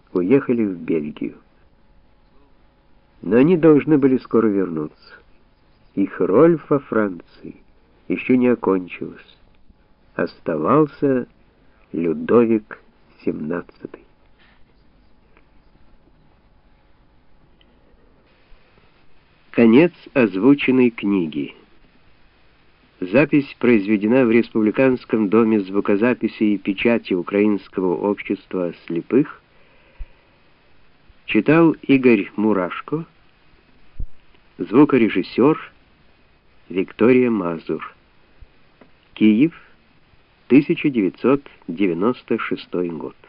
уехали в Бельгию. Но они должны были скоро вернуться. Их роль во Франции еще не окончилась. Оставался Людовик XVII. Конец озвученной книги. Запись произведена в Республиканском доме звукозаписи и печати Украинского общества слепых. Читал Игорь Мурашко. Звукорежиссер Виктория Мазур. Киев, 1996 год.